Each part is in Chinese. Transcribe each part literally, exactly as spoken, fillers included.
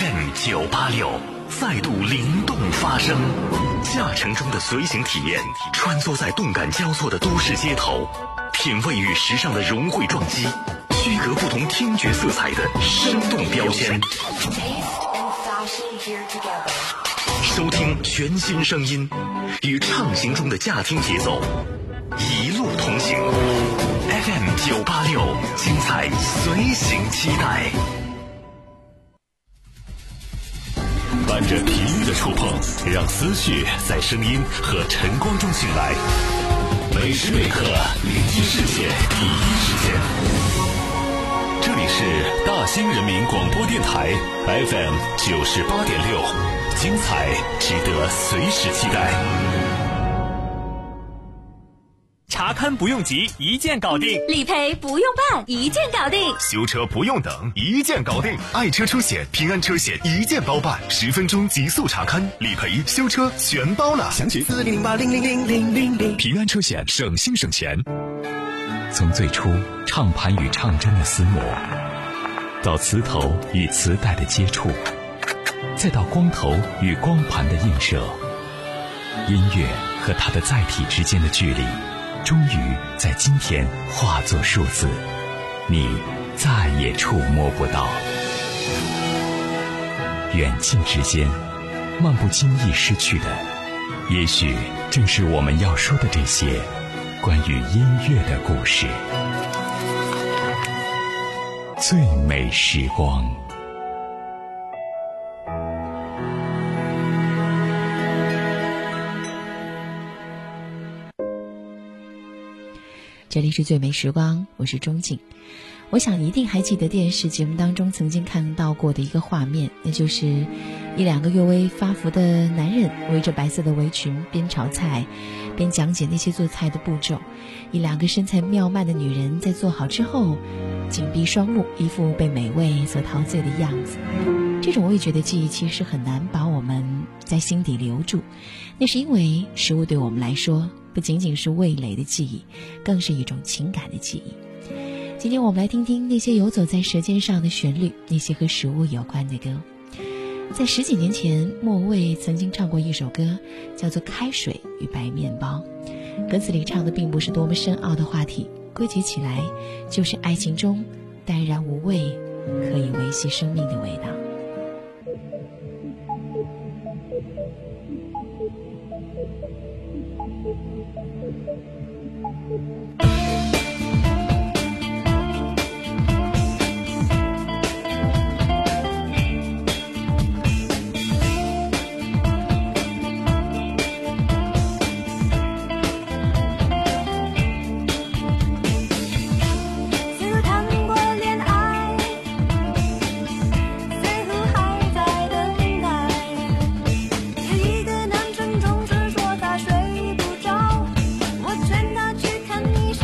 F M 九八六再度灵动发声，驾乘中的随行体验，穿梭在动感交错的都市街头，品味与时尚的融汇撞击，区隔不同听觉色彩的生动标签。收听全新声音，与畅行中的驾听节奏一路同行。F M 九八六，精彩随行期待。伴着频率的触碰，让思绪在声音和晨光中醒来。每时每刻，聆听世界第一时间。这里是大兴人民广播电台 F M 九十八点六，精彩值得随时期待。 查勘不用急，一键搞定； 理赔不用办，一键搞定； 修车不用等，一键搞定。爱车出险，平安车险一键包办，十分钟极速查勘、理赔、修车全包了。详情四零零八零零零零零零。平安车险，省心省钱。 从最初唱盘与唱针的厮磨，到磁头与磁带的接触，再到光头与光盘的映射，音乐和它的载体之间的距离，终于在今天化作数字，你再也触摸不到。远近之间，漫不经意失去的，也许正是我们要说的这些关于音乐的故事。最美时光。 这里是最美时光，我是钟静。我想你一定还记得电视节目当中曾经看到过的一个画面，那就是一两个略微发福的男人围着白色的围裙，边炒菜边讲解那些做菜的步骤。一两个身材妙曼的女人在做好之后紧闭双目，一副被美味所陶醉的样子。这种味觉的记忆其实很难把我们在心底留住，那是因为食物对我们来说不仅仅是味蕾的记忆，更是一种情感的记忆。今天我们来听听那些游走在舌尖上的旋律，那些和食物有关的歌。在十几年前，莫蔚曾经唱过一首歌，叫做《开水与白面包》。歌词里唱的并不是多么深奥的话题，归结起来就是爱情中淡然无味，可以维系生命的味道。 你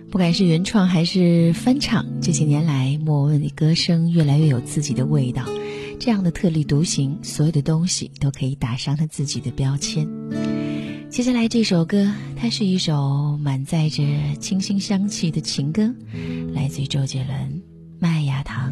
不管是原创还是翻唱，这些年来莫文蔚的歌声越来越有自己的味道，这样的特立独行，所有的东西都可以打上他自己的标签。接下来这首歌，它是一首满载着清新香气的情歌，来自于周杰伦《麦芽糖》。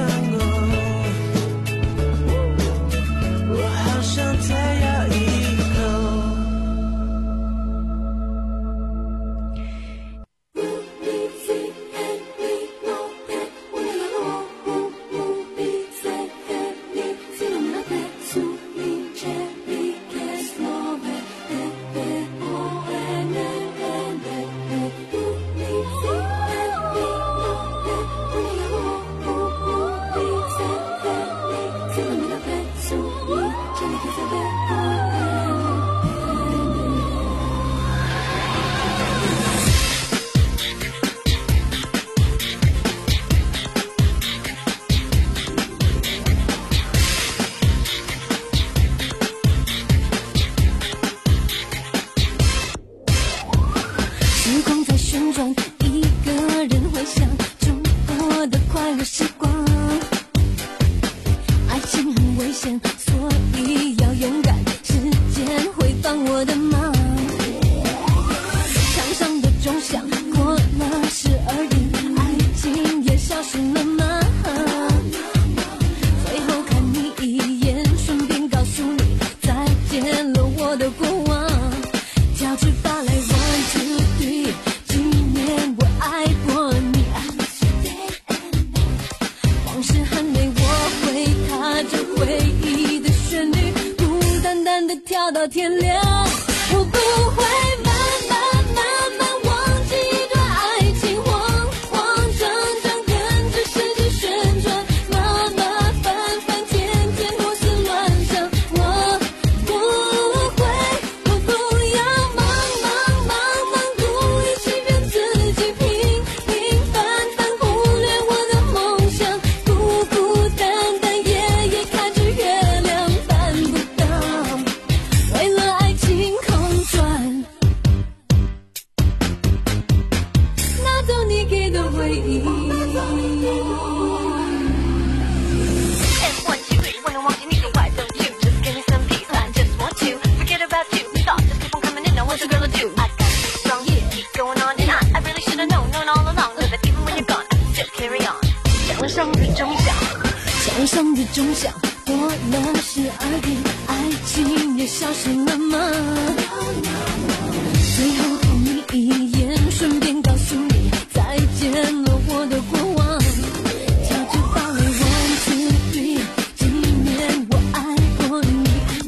我好想再要一现，所以要勇敢，时间会帮我的忙。墙上的钟响过了十二点，爱情也消失了吗？最后看你一眼，顺便告诉你再见了我的过往。交织发来 one two three， 纪念我爱过你。往事还没我会踏着回忆的旋律，孤单单的跳到天亮。我不会慢慢慢慢忘记一段爱情，慌慌张张跟着世界旋转，麻麻烦烦天天胡思乱想。我不会，我不要忙忙忙忙故意欺骗自己，平平凡凡忽略我的梦想，孤孤单单夜夜看着月亮办不到，为了爱情空转，拿走你给的回忆。 And one, two, three, wanna walk in you, why don't you just give me some peace? I just want to forget about you. Thoughts just keep on coming in, now what's a girl to do? I got to be strong, yeah, keep going on and on. I really should have known, known all along, but even when you're gone, I can still carry on. 墙上的钟响， 墙上的钟响过了十二点，爱情也消失了吗？最后看你一眼，顺便告诉你再见了我的过往。跳着芭蕾 one two three， 纪念我爱过你。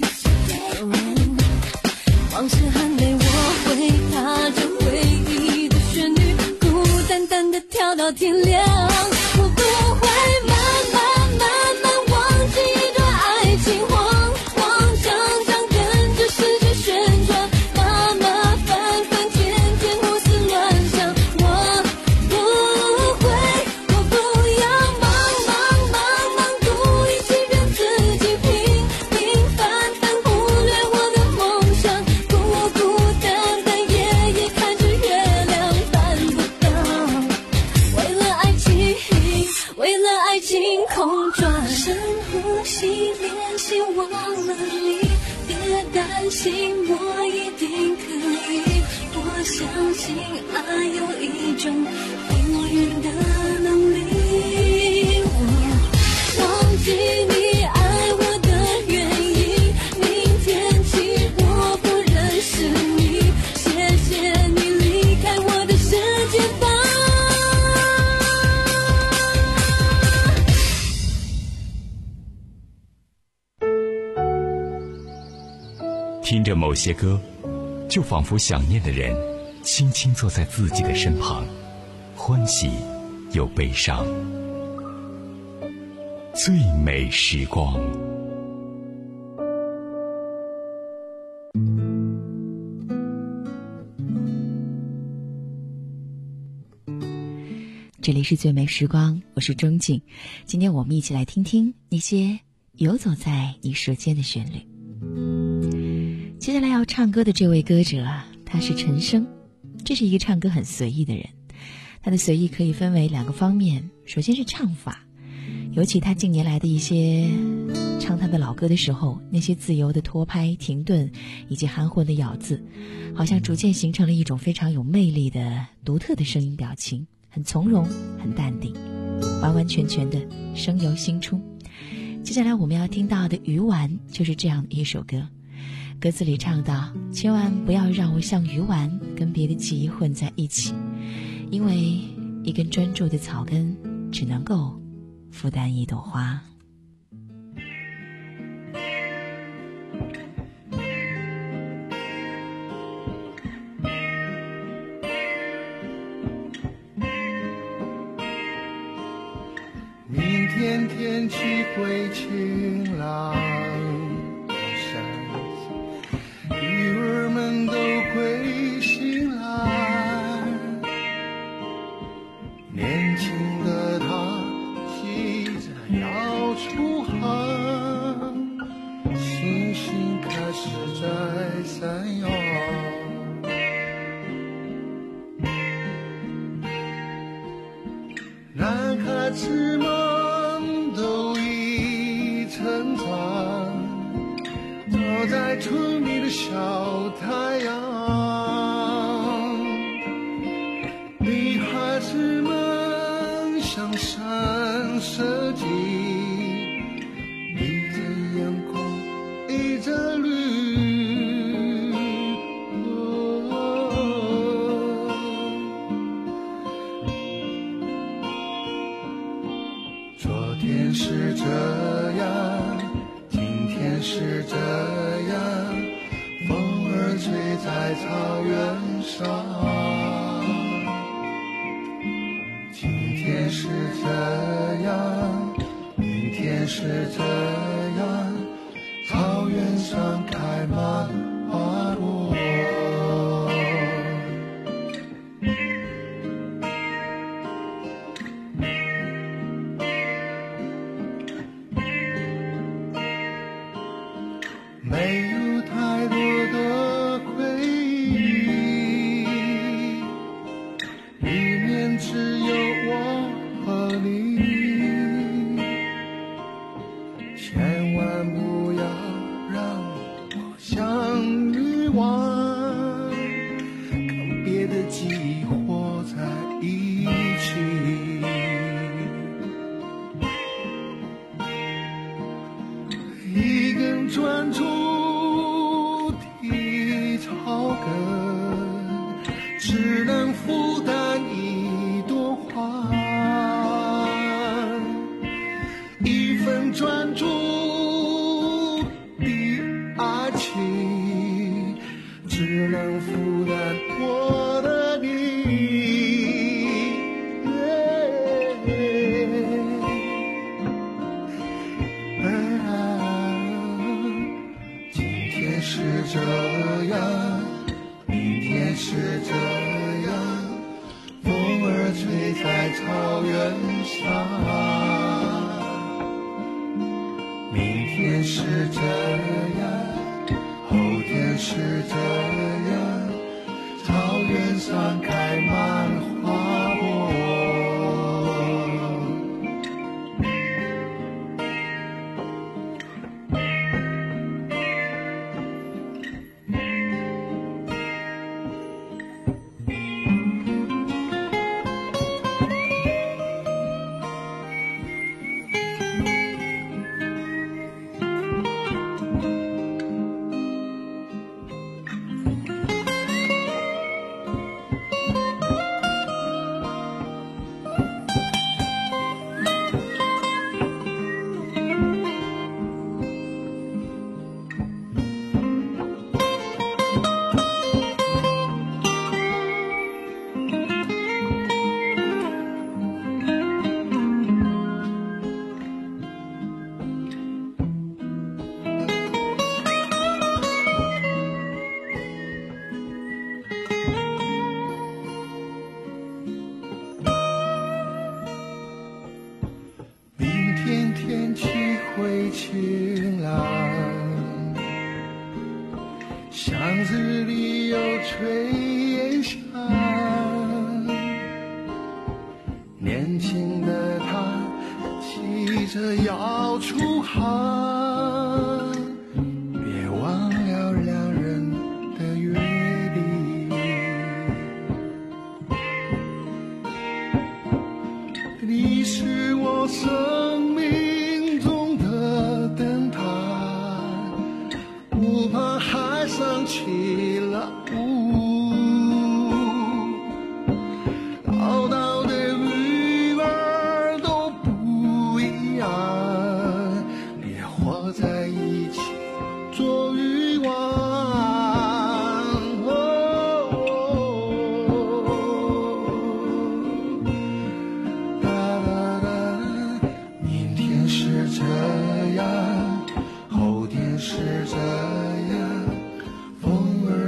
往事还没我会踏着回忆的旋律，孤单单的跳到天亮。我不会慢慢慢慢忘记一段爱情，慌慌张张跟着世界旋转，麻麻烦烦天天胡思乱想。我不会，我不要忙忙忙忙故意欺骗自己，平平凡凡忽略我的梦想，孤孤单单夜夜看着月亮办不到，为了爱情，为了爱情空转。深呼吸，练习忘了你，别担心，我一定可以。我相信爱有一种复原的能力。我忘记你爱我的原因，明天起我不认识你，谢谢你离开我的世界吧。 听着某些歌，就仿佛想念的人轻轻坐在自己的身旁，欢喜又悲伤。最美时光。 这里是最美时光，我是钟静。今天我们一起来听听那些游走在你舌尖的旋律。接下来要唱歌的这位歌者啊，他是陈升。这是一个唱歌很随意的人，他的随意可以分为两个方面。首先是唱法，尤其他近年来的一些唱他的老歌的时候，那些自由的拖拍、停顿以及含混的咬字，好像逐渐形成了一种非常有魅力的独特的声音表情，很从容，很淡定，完完全全的声由心出。接下来我们要听到的《鱼丸》就是这样的一首歌。歌词里唱到，千万不要让我像鱼丸跟别的记忆混在一起，因为一根专注的草根只能够负担一朵花。 明天天气会晴朗，鱼儿们都会醒来，年轻的他急着要出航，星星开始在闪耀，男孩子们都已成长， 我在城里的小太阳，女孩子们向山射击，一阵阳光一阵绿、哦、昨天是这样，今天是这样，风儿吹在草原上。今天是这样，明天是这样，草原上开满花朵。没有太多的回忆，里面只有我和你，千万不要让我像欲望跟别的记忆活在一起。一根专注的草根，只能负担一朵花；一份专注的爱情，只能负担我的你。是这样，明天是这样，风儿吹在草原上。明天是这样，后天是这样，草原上开满花朵。天气会晴朗，巷子里有炊烟香，年轻的他急着要出航，别忘了两人的约定。你是我生命中的灯塔，不怕海上起了雾，唠叨的鱼儿都不一样，别活在一起做欲望。是这样，后天是这样，风儿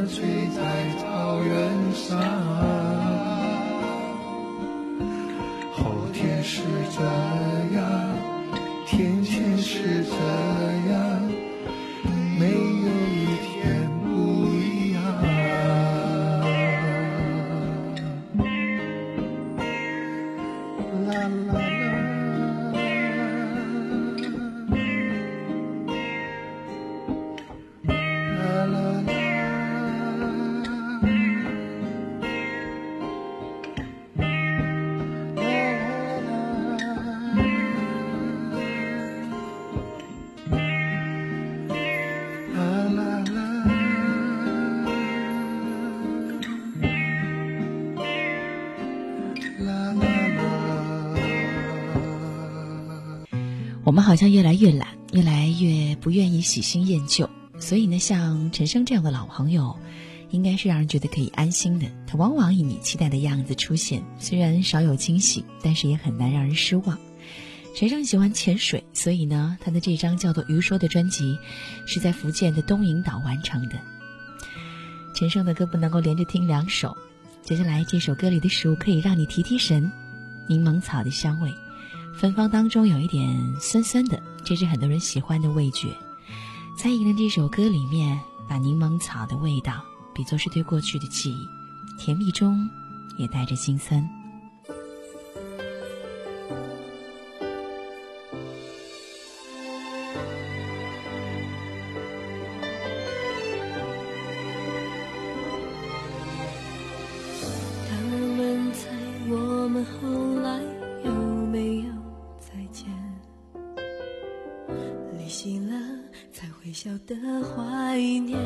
们好像越来越懒，越来越不愿意喜新厌旧，所以呢，像陈升这样的老朋友应该是让人觉得可以安心的。他往往以你期待的样子出现，虽然少有惊喜，但是也很难让人失望。陈升喜欢潜水，所以呢，他的这张叫做《鱼说》的专辑是在福建的东引岛完成的。陈升的歌不能够连着听两首，接下来这首歌里的食物可以让你提提神，柠檬草的香味，芬芳当中有一点酸酸的，这是很多人喜欢的味觉。蔡依林这首歌里面把柠檬草的味道比作是对过去的记忆，甜蜜中也带着心酸。 他们猜我们后来有没有再见，离席了才会晓得怀念。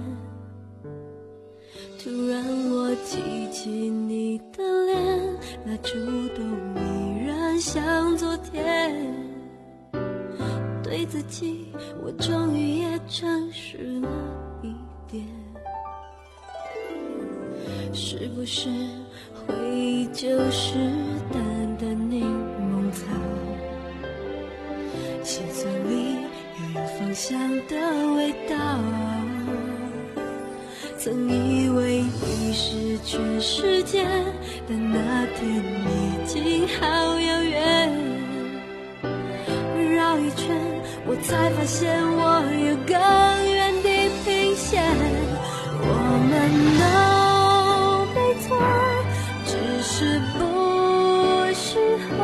突然我记起你的脸，那触动依然像昨天。对自己我终于也诚实了一点，是不是回忆就是淡淡柠檬草，心碎里又有芳香的味道。曾以为你是全世界，但那天已经好遥远。绕一圈，我才发现我有更远的平线。我们都没错，只是不适合。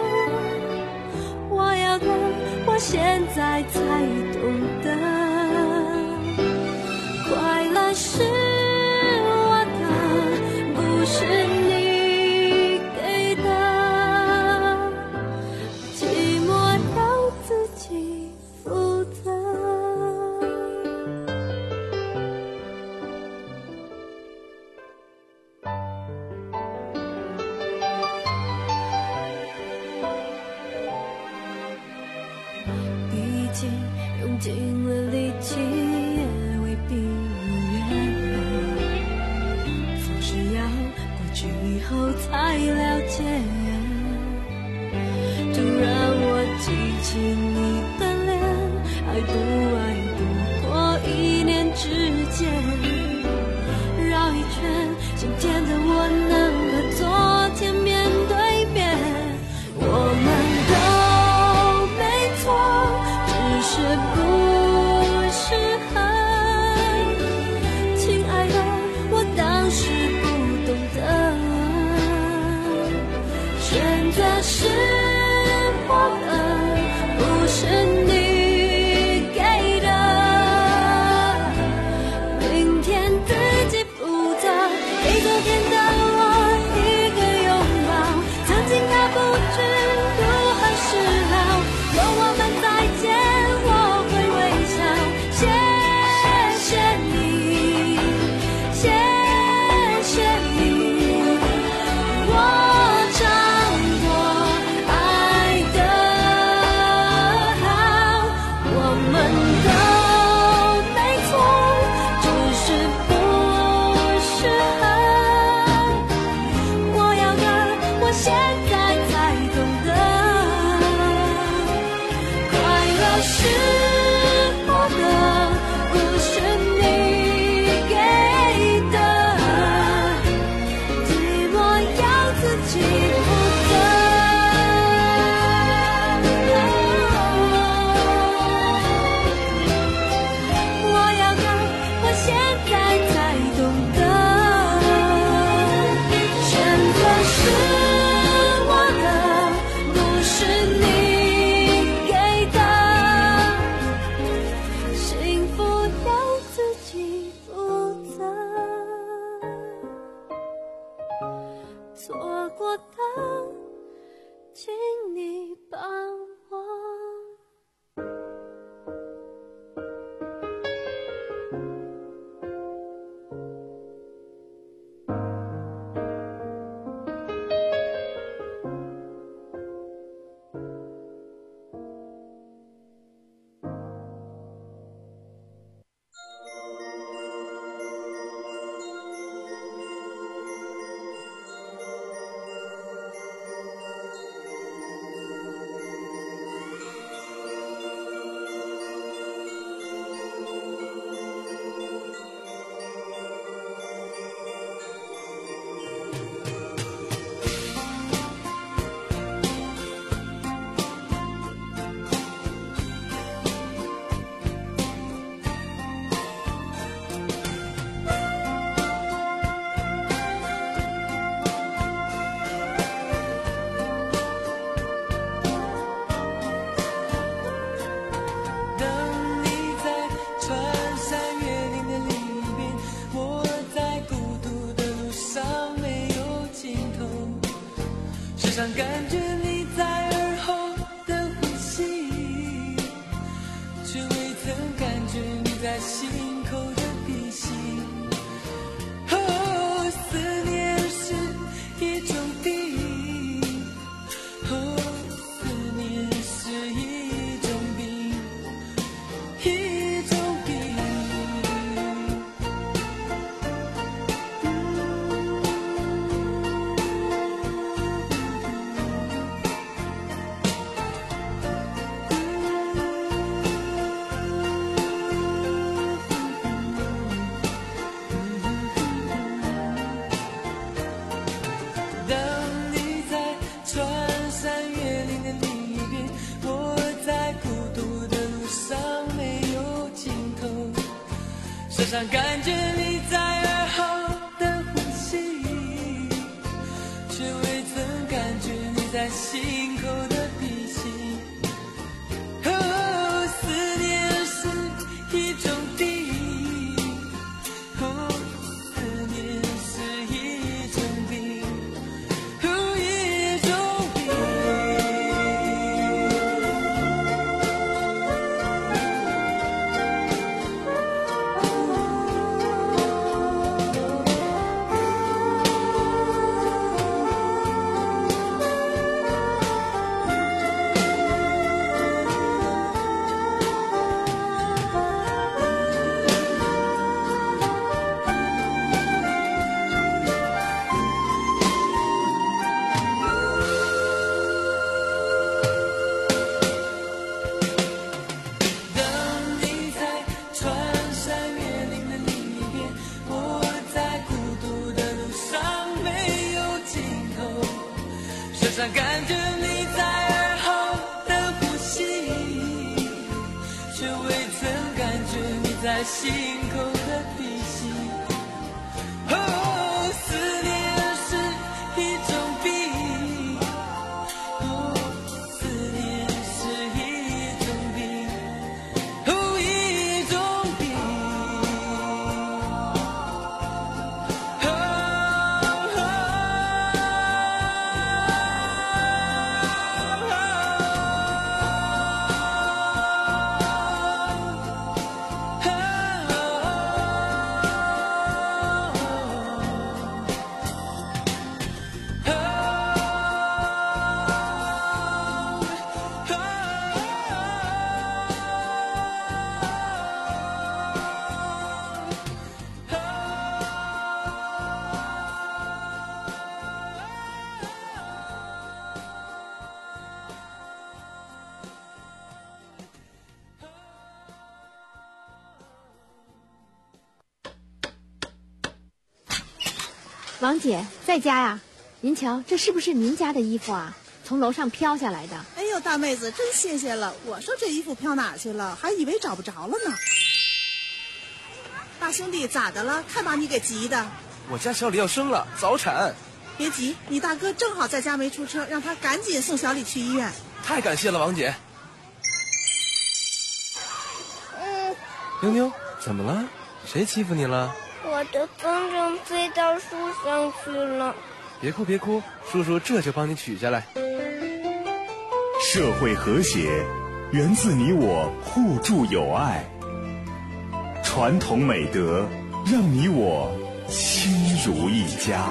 我要的，我现在才懂得。快乐是我的，不是你给的，寂寞要自己负责。毕竟用尽了力气也未必如愿，总是要过去以后才了解。突然我记起你的脸，爱不爱不过一念之间。绕一圈，今天的我能和昨天面对面。我们都没错，只是不适合。亲爱的，我当时不懂得，选择是我的，不是你给的。明天心口的鼻息。哦，思念是一种病，哦，思念是一种病，一种病。当你在穿山越岭的另一边，我在孤独的路上没有尽头，时常感觉你在耳后的呼吸，却未曾感觉你在心口的鼻息。哦，思念是一种病，哦，思念是一种病，哦，一种病。当你在穿山越岭的另一边，我在孤独的路上没有尽头，时常感觉你在耳后的呼吸，却未曾感觉你在心口的鼻息。哦，思念是一种病，哦，思念是一种病，哦，一种病。 王姐在家呀？您瞧，这是不是您家的衣服啊？从楼上飘下来的。 哎呦，大妹子，真谢谢了！我说这衣服飘哪去了，还以为找不着了呢。大兄弟，咋的了？看把你给急的。 我家小李要生了，早产。 别急，你大哥正好在家没出车，让他赶紧送小李去医院。 太感谢了，王姐。 嗯， 妞妞，怎么了？谁欺负你了？ 我的风筝飞到树上去了。 别哭别哭，叔叔这就帮你取下来。 社会和谐源自你我互助友爱，传统美德让你我亲如一家。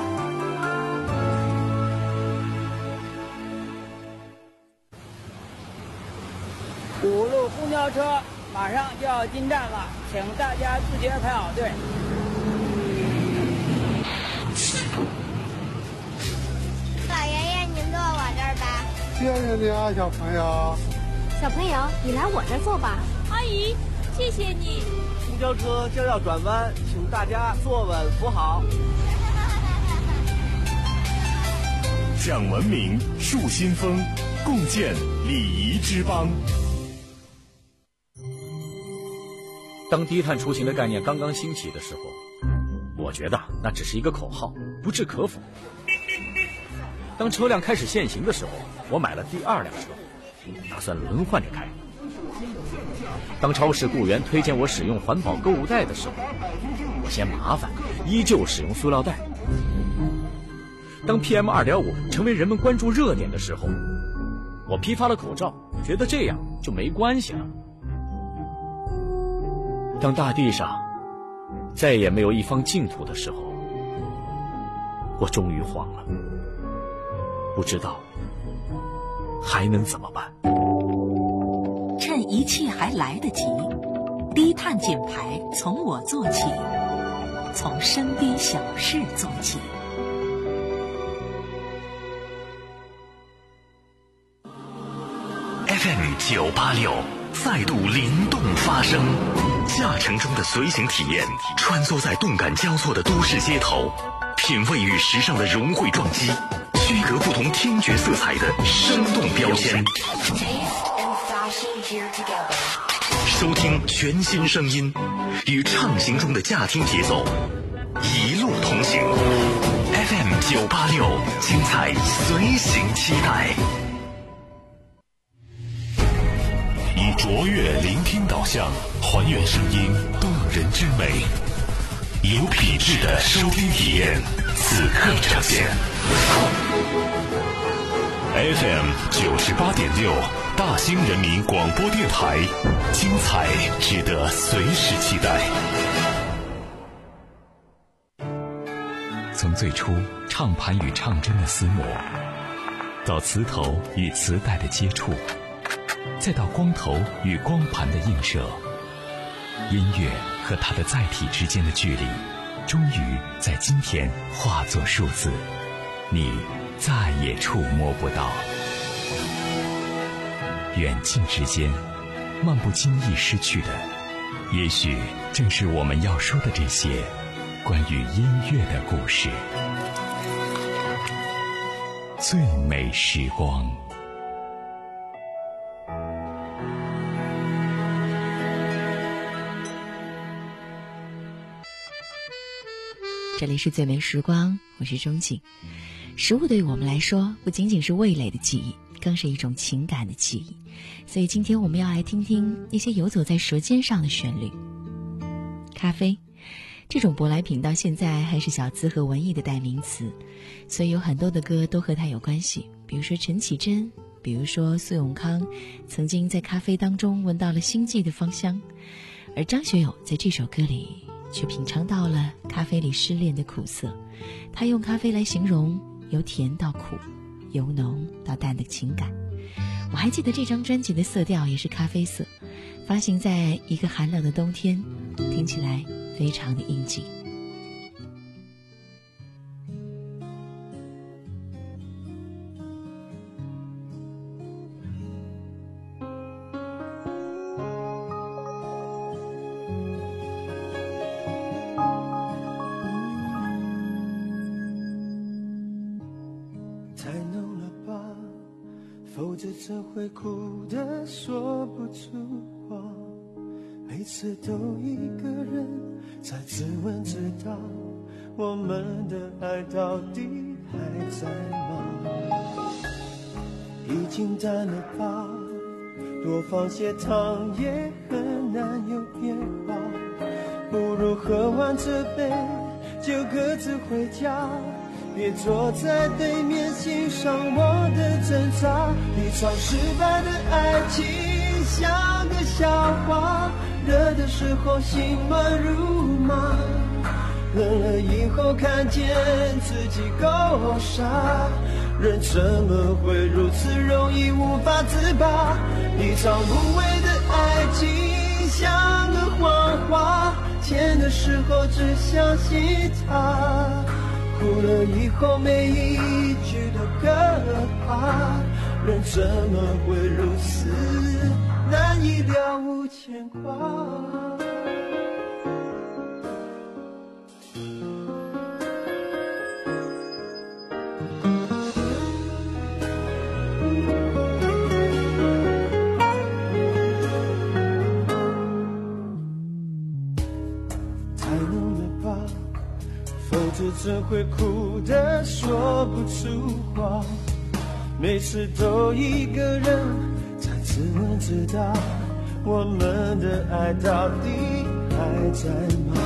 五路公交车马上就要进站了，请大家自觉排好队。 老爷爷，您坐我这儿吧。 谢谢你啊，小朋友。 小朋友，你来我这儿坐吧。 阿姨，谢谢你。 公交车将要转弯，请大家坐稳扶好。 讲文明，树新风，共建礼仪之邦。 当低碳出行的概念刚刚兴起的时候，我觉得那只是一个口号，不置可否。当车辆开始限行的时候，我买了第二辆车，打算轮换着开。当超市雇员推荐我使用环保购物袋的时候，我嫌麻烦，依旧使用塑料袋。当 P M 二点五 成为人们关注热点的时候，我批发了口罩，觉得这样就没关系了。 当大地上再也没有一方净土的时候，我终于慌了，不知道还能怎么办。 趁一切还来得及，低碳减排从我做起，从身边小事做起。 F M 九八六再度灵动发声，驾乘中的随行体验，穿梭在动感交错的都市街头，品味与时尚的融汇撞击，区隔不同听觉色彩的生动标签。收听全新声音，与畅行中的驾听节奏一路同行。F M 九八六，精彩随行期待。以卓越聆听导向，还原声音动人之美，有品质的收听体验，此刻呈现。F M 九十八点六，大兴人民广播电台，精彩值得随时期待。 从最初唱盘与唱针的厮磨，到磁头与磁带的接触，再到光头与光盘的映射，音乐和它的载体之间的距离，终于在今天化作数字，你再也触摸不到。远近之间，漫不经意失去的，也许正是我们要说的这些关于音乐的故事。最美时光。 这里是最美时光，我是钟景。食物对于我们来说，不仅仅是味蕾的记忆，更是一种情感的记忆。所以今天我们要来听听一些游走在舌尖上的旋律。咖啡这种舶来品到现在还是小资和文艺的代名词，所以有很多的歌都和它有关系。比如说陈绮贞，比如说苏永康曾经在咖啡当中闻到了星际的芳香，而张学友在这首歌里却品尝到了咖啡里失恋的苦涩。他用咖啡来形容由甜到苦，由浓到淡的情感。我还记得这张专辑的色调也是咖啡色，发行在一个寒冷的冬天，听起来非常的应景。 否则只会哭得说不出话，每次都一个人在自问自答，我们的爱到底还在吗？已经淡了吧，多放些糖也很难有变化，不如喝完这杯就各自回家，别坐在对面欣赏我的挣扎。一场失败的爱情像个笑话，热的时候心乱如麻，冷了以后看见自己够傻，人怎么会如此容易无法自拔？一场无谓的爱情像个谎话，甜的时候只相信它，哭了以后每一句都可怕，人怎么会如此难以了无牵挂？太浓了吧，否则只会哭得说不出话，每次都一个人在自问自答，我们的爱到底还在吗？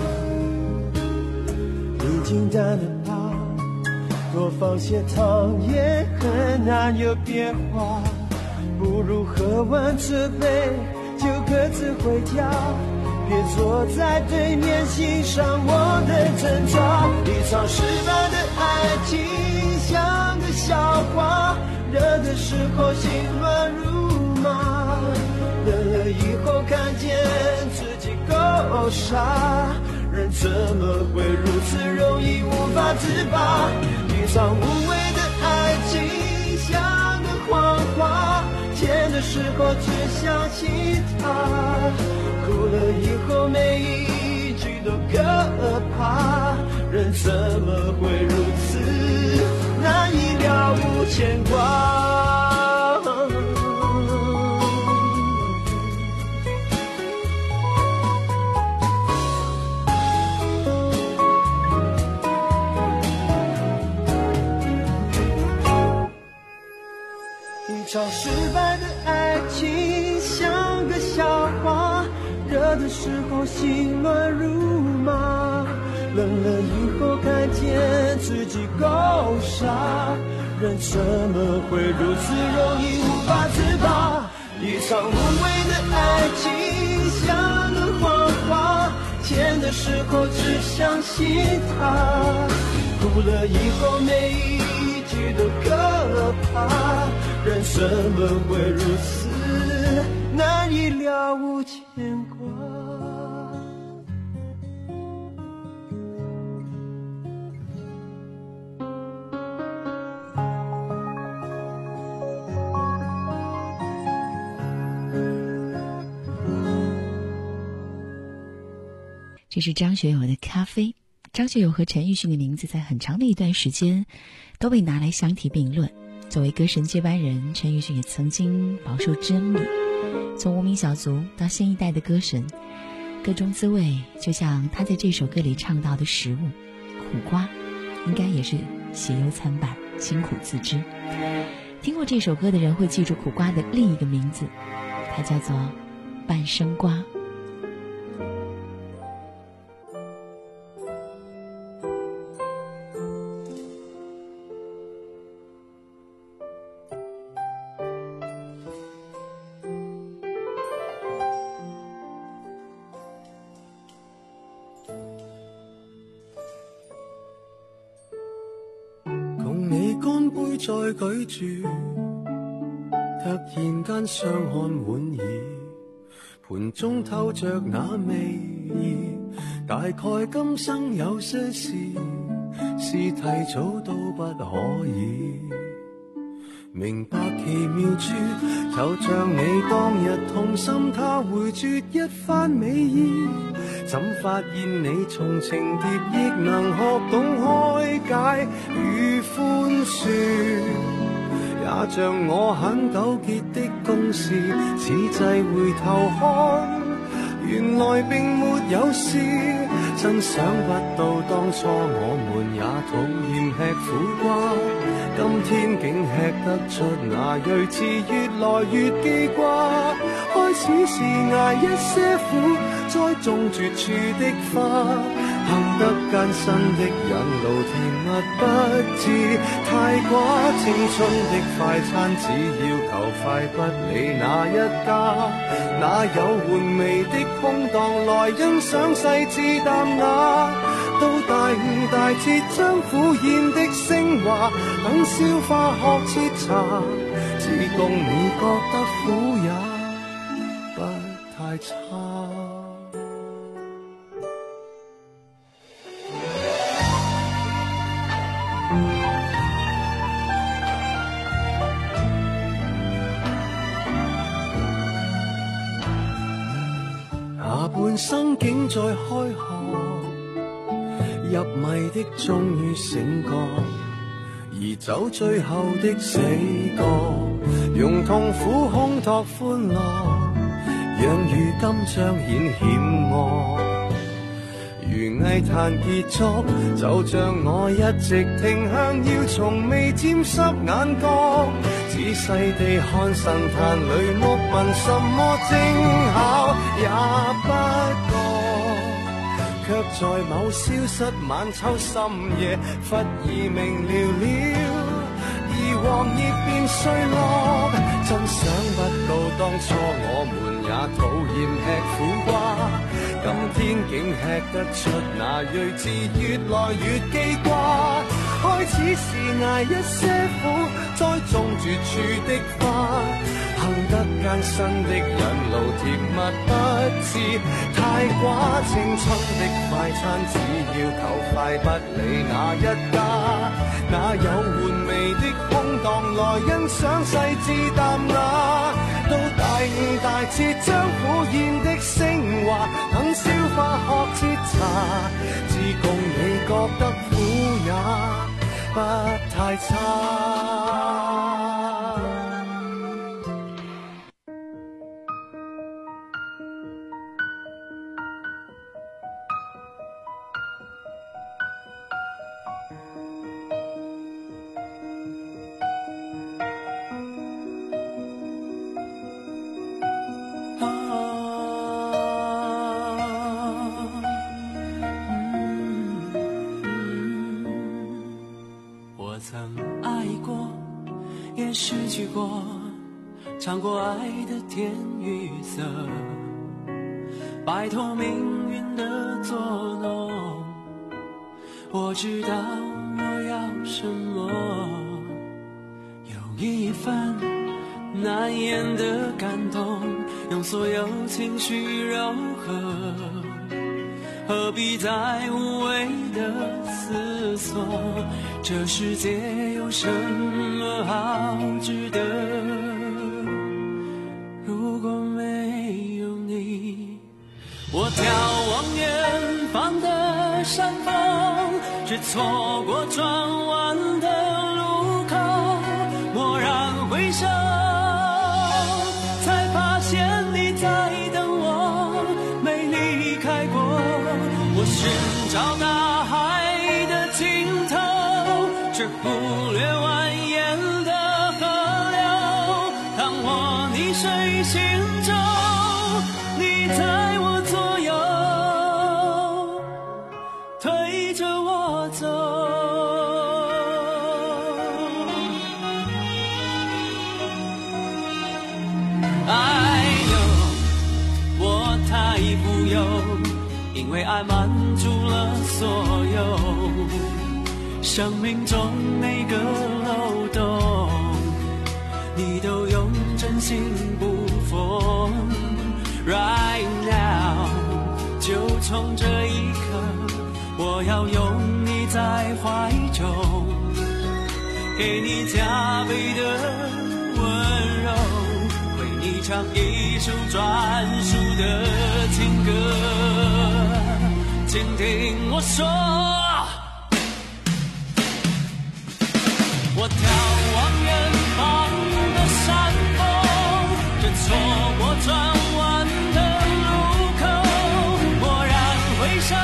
已经淡了吧，多放些糖也很难有变化，不如喝完这杯就各自回家， 别坐在对面欣赏我的挣扎。一场失败的爱情像个笑话，热的时候心乱如麻，冷了以后看见自己够傻，人怎么会如此容易无法自拔？一场无谓的爱情像个谎话，甜的时候只相信它，哭了以后每一句都可怕，人怎么会如此难以了无牵挂？一场失败的爱情像个笑话，热的时候心乱如麻，冷了以后看见自己够傻，人怎么会如此容易无法自拔？一场无谓的爱情像个谎话，甜的时候只相信它，哭了以后每一句都可怕，人怎么会如此难以了无牵挂？ 这是张学友的《咖啡》。张学友和陈奕迅的名字在很长的一段时间都被拿来相提并论。作为歌神接班人，陈奕迅也曾经饱受争议。从无名小卒到新一代的歌神，各种滋味就像他在这首歌里唱到的食物，苦瓜应该也是喜忧参半，辛苦自知。听过这首歌的人会记住苦瓜的另一个名字，它叫做半生瓜。 再舉住，突然間相看滿意，盤中透着那味意，大概今生有些事是提早都不可以。明白奇妙處，就像你當日痛心他回絕一番美意，怎發現你從情蝶亦能學懂開解與寬恕，也像我很糾結的公事，此際回頭看，原來並沒有事，真想不到當初我們也討厭吃苦瓜，今天竟吃得出那睿智，越來越記掛。開始是捱一些苦，栽種絕處的花，行得艱辛的引路，甜蜜不知太寡。青春的快餐只要求快，不理哪一家，哪有玩味的空檔來欣賞細緻淡雅。到大悟大徹將苦嚥的升華，等消化學徹查，只供你覺得苦也不太差。下半生竟在開學，入迷的終於醒覺，而走最後的死角，用痛苦烘托歡樂，讓如今彰顯險惡。如藝壇結束，就像我一直停向，要從未沾濕眼角，仔細地看神壇裏木紋，什麼精巧也不覺，卻在某消失晚秋深夜，忽而明了了，而黃葉變碎落。真想不到當初我們也討厭吃苦瓜， 咁天竟吃得出那睿智越來越記掛。開始是捱一些苦，栽種絕處的花。行得艱辛的人路甜蜜不致太寡，青春的快餐只要求快，不理哪一家。哪有玩味的空檔來欣賞細緻淡雅？到大悟大徹將苦宴的升華，等消化學節茶，自共你覺得苦也不太差。 失去过，尝过爱的甜与涩，摆脱命运的作弄。我知道我要什么，有一份难言的感动，用所有情绪柔和，何必再无谓的思索？这世界有什么好值得？如果没有你，我眺望远方的山峰，却错过转弯的路口。蓦然回首，才发现你在等我，没离开过。我寻找大海的尽头，却忽略蜿蜒的河流。当我溺水行舟，你在我左右，推着我走。哎呦，我太富有，因为爱满足了所有，生命中每个漏洞，你都用真心补缝。Right now， 就从这一刻，我要拥你在怀中，给你加倍的温柔，为你唱一首专属的情歌。请听我说，我眺望远方的山峰，这错过转弯的路口，蓦然回首，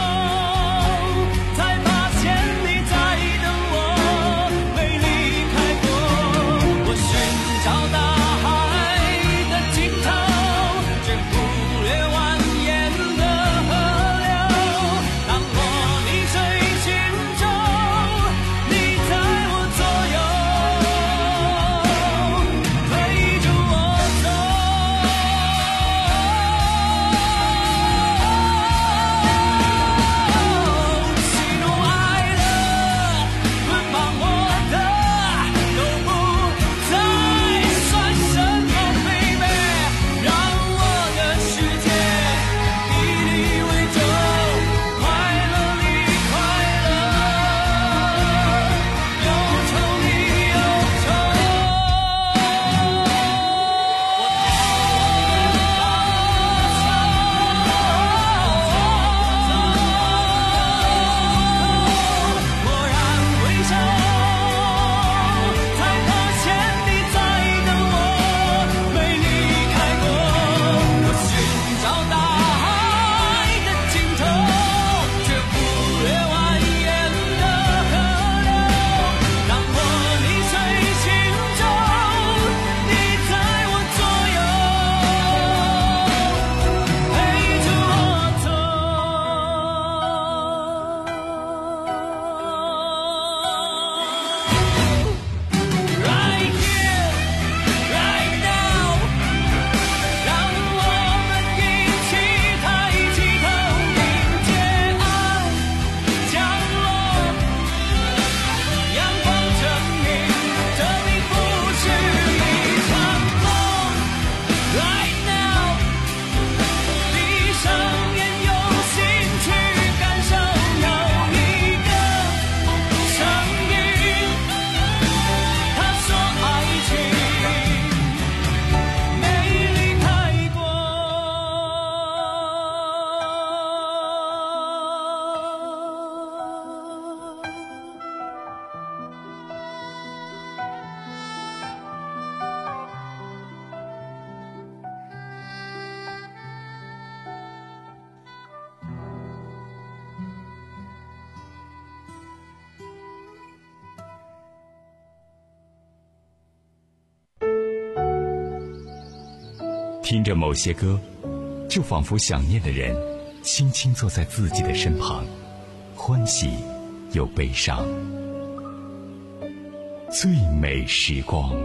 才发现你在等我，没离开过。我寻找大海的尽头，却忽略蜿蜒的河流。当我溺水行舟，你在我左右， 听着某些歌，就仿佛想念的人轻轻坐在自己的身旁，欢喜又悲伤。最美时光。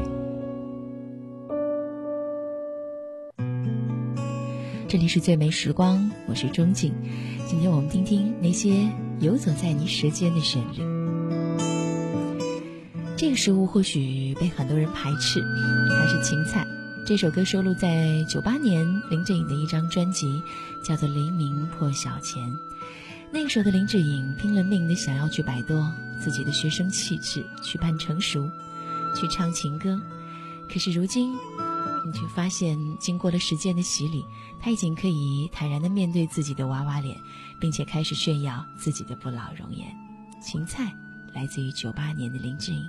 这里是最美时光，我是钟静。今天我们听听那些游走在你舌尖的旋律。这个食物或许被很多人排斥，它是芹菜。这首歌收录在九八年林志颖的一张专辑，叫做《黎明破晓前》。那个时候的林志颖拼了命的想要去摆脱自己的学生气质，去扮成熟，去唱情歌。可是如今你却发现，经过了时间的洗礼，他已经可以坦然地面对自己的娃娃脸，并且开始炫耀自己的不老容颜。芹菜来自于九八年的林志颖。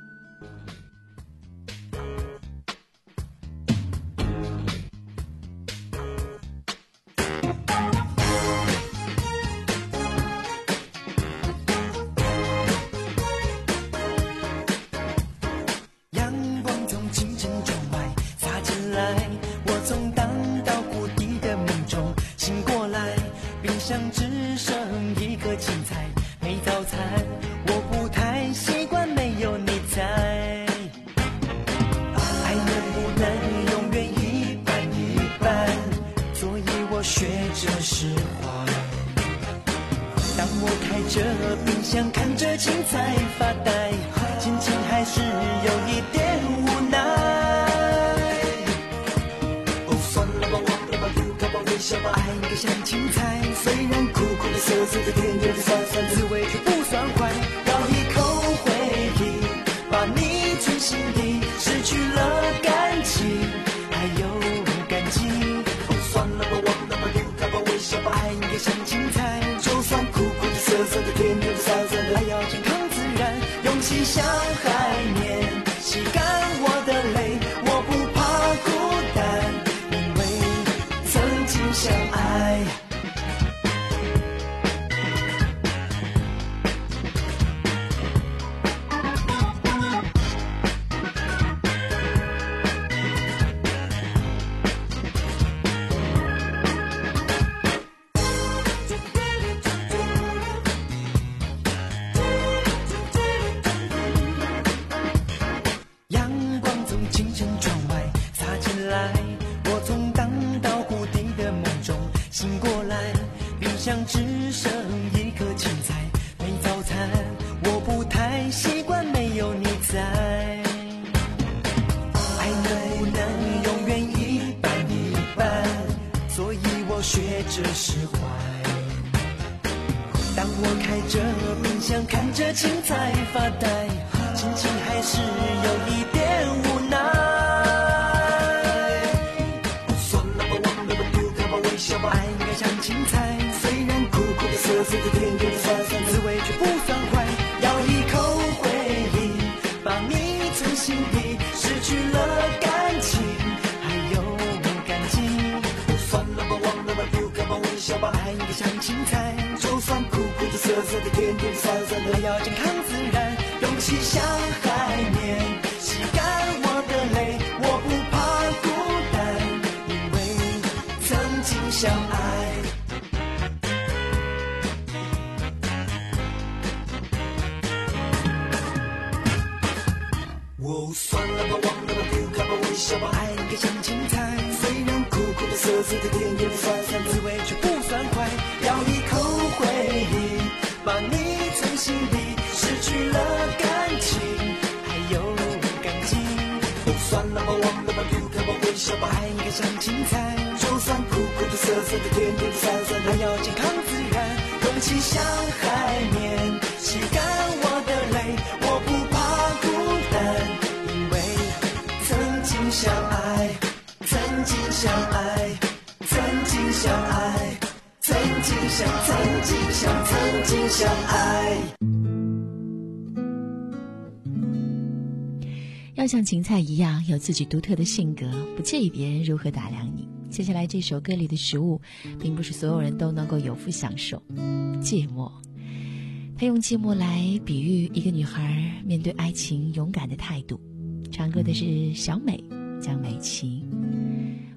要像芹菜一样有自己独特的性格，不介意别人如何打量你。接下来这首歌里的食物并不是所有人都能够有福享受，芥末。他用芥末来比喻一个女孩面对爱情勇敢的态度。唱歌的是小美江美琪。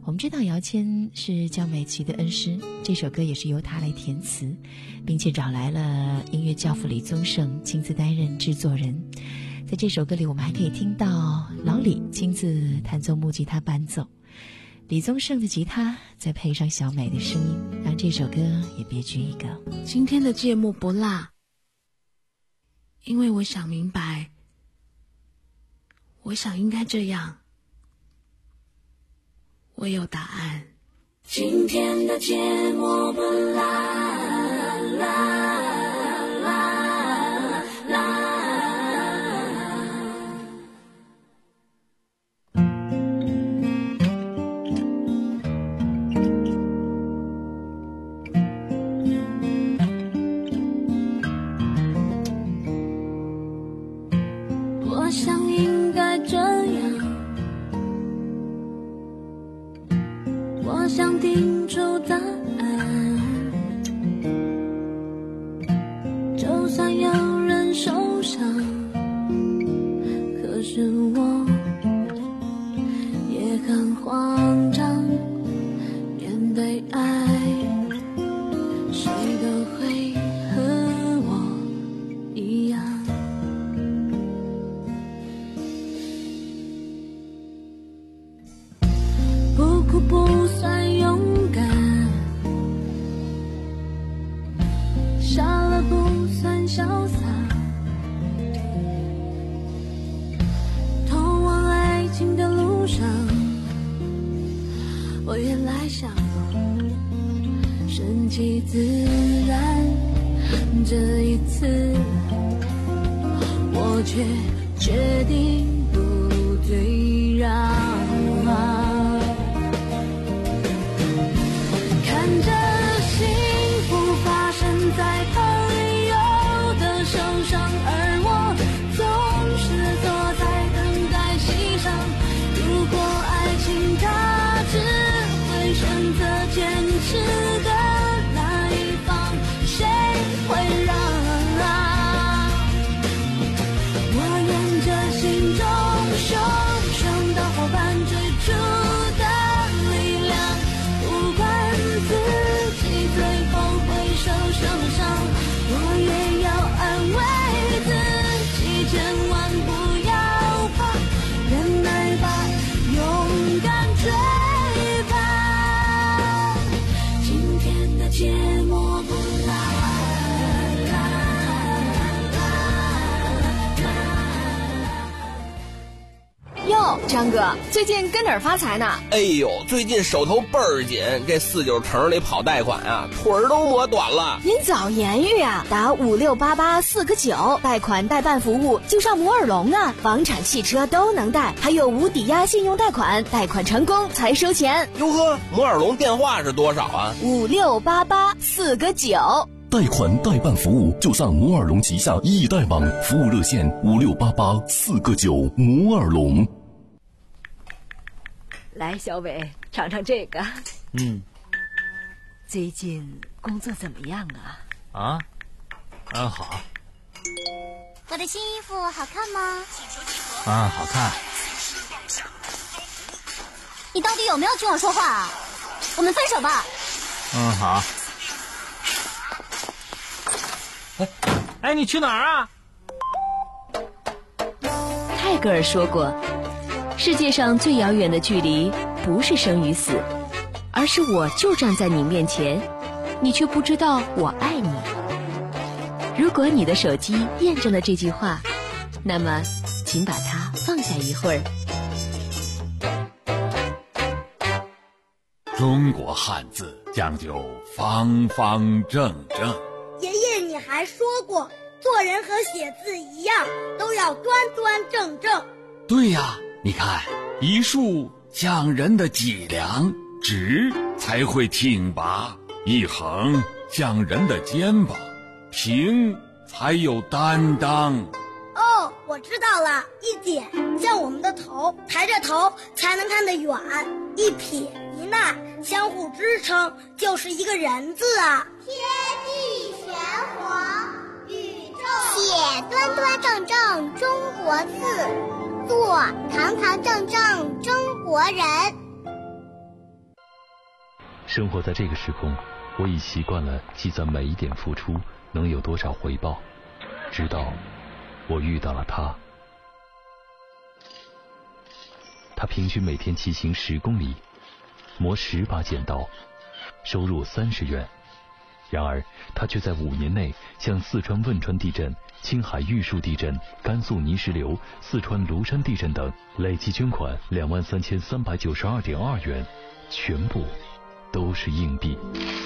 我们知道姚谦是焦美琪的恩师，这首歌也是由他来填词，并且找来了音乐教父李宗盛亲自担任制作人。在这首歌里，我们还可以听到老李亲自弹奏木吉他伴奏，李宗盛的吉他再配上小美的声音，让这首歌也别具一格。 今天的芥末不辣，因为我想明白，我想应该这样，我有答案。 今天的芥末不辣辣辣辣。我想应该这样，我想定出答案，就算有人受伤，可是我也很慌张，面对爱，谁都会和我一样。不哭不算勇敢，傻了不算潇洒，通往爱情的路上，我原来想顺其自然，这一次我却决定不退让。看着幸福发生在朋友的手上，而我总是坐在等待席上。如果爱情它只会选择坚持的那一方，谁会让？我沿着心中熊熊的伙伴追逐的力量，不管自己最后会受什么伤，我也要安慰自己，千万不要怕，忍耐吧，勇敢追吧。今天的芥末不辣。 哟，张哥，最近跟哪儿发财呢？ 哎呦，最近手头倍儿紧，这四九城里跑贷款啊，腿儿都磨短了。 您早言语啊，打五六八八四个九，贷款代办服务就上摩尔龙啊，房产、汽车都能贷，还有无抵押信用贷款，贷款成功才收钱。 哟呵，摩尔龙电话是多少啊？ 五六八八四个九。 贷款代办服务就上摩尔龙旗下易贷网，服务热线五六八八四个九。摩尔龙。 来，小伟，尝尝这个。 嗯。 最近工作怎么样啊？ 啊，嗯，好。 我的新衣服好看吗？ 嗯，好看。 你到底有没有听我说话啊？我们分手吧。 嗯，好。哎，哎，你去哪儿啊？ 泰戈尔说过，世界上最遥远的距离不是生与死，而是我就站在你面前，你却不知道我爱你。如果你的手机验证了这句话，那么请把它放下一会儿。 中国汉字讲究方方正正。 爷爷，你还说过，做人和写字一样，都要端端正正。 对呀，你看，一竖像人的脊梁，直才会挺拔；一横像人的肩膀，平才有担当。 哦，我知道了，一点像我们的头，抬着头才能看得远；一撇一捺相互支撑，就是一个人字啊。 天地玄黄，宇宙写端端正正中国字，做堂堂正正中国人。 生活在这个时空，我已习惯了计算每一点付出能有多少回报，直到我遇到了他。他平均每天骑行十公里，磨十把剪刀，收入三十元。然而他却在五年内向四川汶川地震、青海玉树地震、甘肃泥石流、四川庐山地震等累计捐款两万三千三百九十二点二元，全部都是硬币。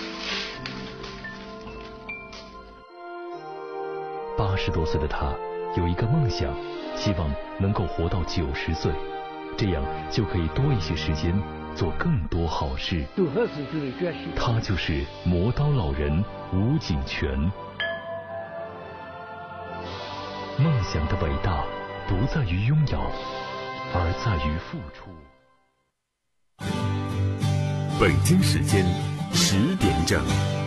八十多岁的他有一个梦想，希望能够活到九十岁，这样就可以多一些时间做更多好事。他就是磨刀老人吴景全。梦想的伟大不在于拥有，而在于付出。 北京时间十点整。